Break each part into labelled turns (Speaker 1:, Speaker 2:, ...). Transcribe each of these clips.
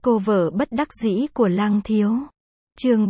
Speaker 1: Cô vợ bất đắc dĩ của Lăng Thiếu. Chương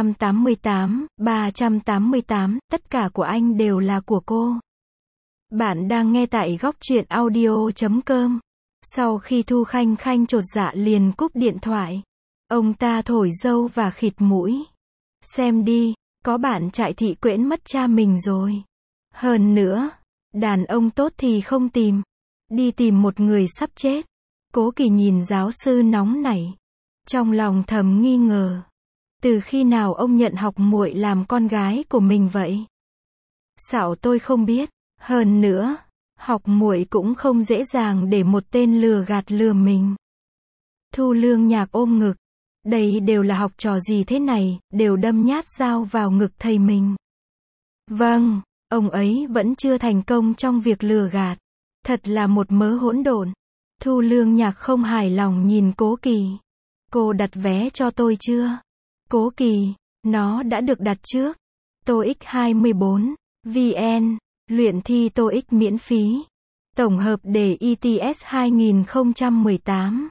Speaker 1: 388, tất cả của anh đều là của cô. Bạn đang nghe tại góc truyện audio.com. Sau khi Thu Khanh Khanh chột dạ liền cúp điện thoại. Ông ta thổi dâu và khịt mũi. Xem đi, có bạn Trại Thị quễn mất cha mình rồi. Hơn nữa, đàn ông tốt thì không tìm. Đi tìm một người sắp chết. Cố Kỳ nhìn giáo sư nóng nảy. Trong lòng thầm nghi ngờ. Từ khi nào ông nhận học muội làm con gái của mình vậy? Xạo tôi không biết. Hơn nữa, học muội cũng không dễ dàng để một tên lừa gạt lừa mình. Thu Lương Nhạc ôm ngực. Đây đều là học trò gì thế này, đều đâm nhát dao vào ngực thầy mình. Vâng, ông ấy vẫn chưa thành công trong việc lừa gạt. Thật là một mớ hỗn độn. Thu Lương Nhạc không hài lòng nhìn Cố Kỳ. Cô đặt vé cho tôi chưa? Cố Kỳ, nó đã được đặt trước. TOEIC 24, VN, luyện thi TOEIC miễn phí. Tổng hợp đề ITS 2018.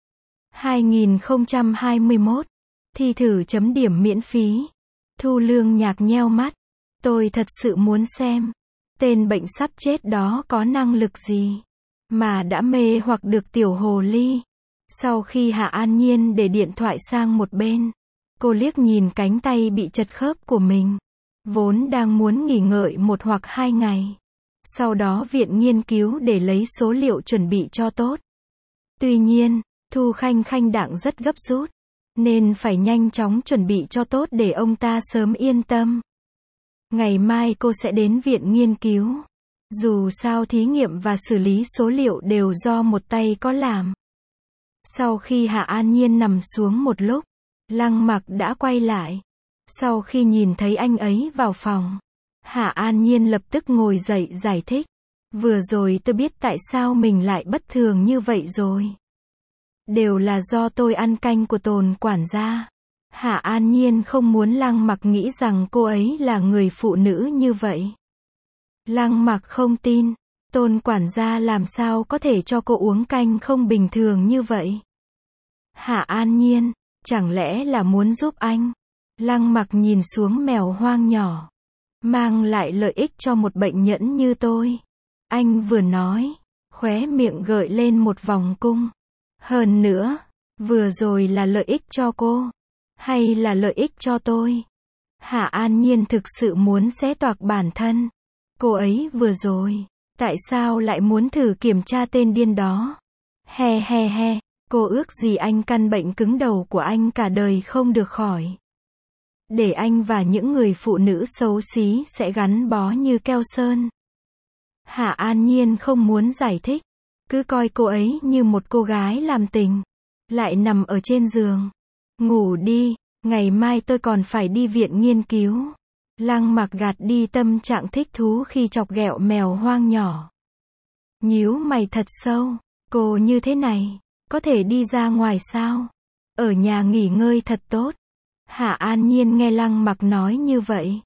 Speaker 1: 2021. Thi thử chấm điểm miễn phí. Thu Lương Nhạc nheo mắt. Tôi thật sự muốn xem. Tên bệnh sắp chết đó có năng lực gì mà đã mê hoặc được tiểu hồ ly. Sau khi Hạ An Nhiên để điện thoại sang một bên, cô liếc nhìn cánh tay bị chật khớp của mình. Vốn đang muốn nghỉ ngơi 1 hoặc 2 ngày. Sau đó viện nghiên cứu để lấy số liệu chuẩn bị cho tốt. Tuy nhiên, Thu Khanh Khanh đang rất gấp rút. Nên phải nhanh chóng chuẩn bị cho tốt để ông ta sớm yên tâm. Ngày mai cô sẽ đến viện nghiên cứu. Dù sao thí nghiệm và xử lý số liệu đều do một tay có làm. Sau khi Hạ An Nhiên nằm xuống một lúc, Lăng Mặc đã quay lại. Sau khi nhìn thấy anh ấy vào phòng, Hạ An Nhiên lập tức ngồi dậy giải thích. Vừa rồi tôi biết tại sao mình lại bất thường như vậy rồi. Đều là do tôi ăn canh của Tôn quản gia. Hạ An Nhiên không muốn Lăng Mặc nghĩ rằng cô ấy là người phụ nữ như vậy. Lăng Mặc không tin, Tôn quản gia làm sao có thể cho cô uống canh không bình thường như vậy. Hạ An Nhiên, chẳng lẽ là muốn giúp anh? Lăng Mặc nhìn xuống mèo hoang nhỏ. Mang lại lợi ích cho một bệnh nhẫn như tôi. Anh vừa nói, khóe miệng gợi lên một vòng cung. Hơn nữa, vừa rồi là lợi ích cho cô, hay là lợi ích cho tôi? Hạ An Nhiên thực sự muốn xé toạc bản thân. Cô ấy vừa rồi, tại sao lại muốn thử kiểm tra tên điên đó? He he he, cô ước gì anh căn bệnh cứng đầu của anh cả đời không được khỏi. Để anh và những người phụ nữ xấu xí sẽ gắn bó như keo sơn. Hạ An Nhiên không muốn giải thích. Cứ coi cô ấy như một cô gái làm tình. Lại nằm ở trên giường. Ngủ đi, ngày mai tôi còn phải đi viện nghiên cứu. Lăng Mặc gạt đi tâm trạng thích thú khi chọc ghẹo mèo hoang nhỏ. Nhíu mày thật sâu. Cô như thế này, có thể đi ra ngoài sao? Ở nhà nghỉ ngơi thật tốt. Hạ An Nhiên nghe Lăng Mặc nói như vậy.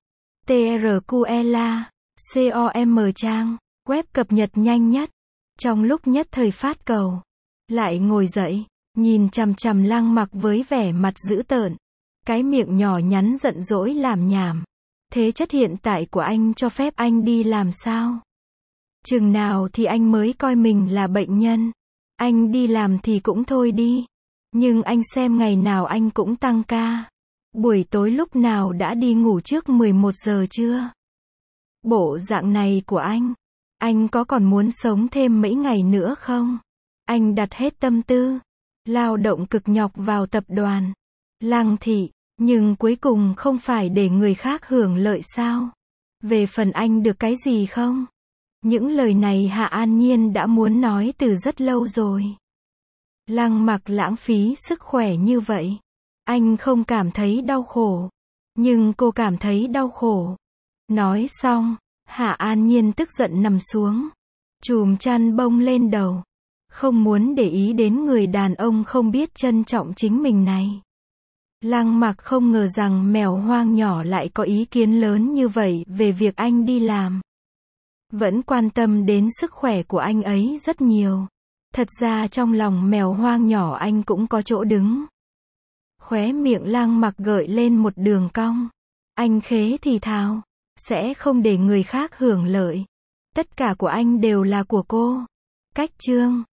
Speaker 1: TRQLA, COM trang, web cập nhật nhanh nhất. Trong lúc nhất thời phát cầu, lại ngồi dậy, nhìn chằm chằm Lăng Mặc với vẻ mặt dữ tợn. Cái miệng nhỏ nhắn giận dỗi làm nhảm. Thế chất hiện tại của anh cho phép anh đi làm sao? Chừng nào thì anh mới coi mình là bệnh nhân? Anh đi làm thì cũng thôi đi. Nhưng anh xem ngày nào anh cũng tăng ca. Buổi tối lúc nào đã đi ngủ trước 11 giờ chưa? Bộ dạng này của anh có còn muốn sống thêm mấy ngày nữa không? Anh đặt hết tâm tư, lao động cực nhọc vào tập đoàn Lăng Thị, nhưng cuối cùng không phải để người khác hưởng lợi sao? Về phần anh được cái gì không? Những lời này Hạ An Nhiên đã muốn nói từ rất lâu rồi. Lăng Mặc lãng phí sức khỏe như vậy. Anh không cảm thấy đau khổ. Nhưng cô cảm thấy đau khổ. Nói xong, Hạ An Nhiên tức giận nằm xuống. Chùm chăn bông lên đầu. Không muốn để ý đến người đàn ông không biết trân trọng chính mình này. Lăng Mặc không ngờ rằng mèo hoang nhỏ lại có ý kiến lớn như vậy về việc anh đi làm. Vẫn quan tâm đến sức khỏe của anh ấy rất nhiều. Thật ra trong lòng mèo hoang nhỏ anh cũng có chỗ đứng. Khóe miệng Lang Mặc gợi lên một đường cong. Anh khế thì thào, sẽ không để người khác hưởng lợi. Tất cả của anh đều là của cô. Cách chương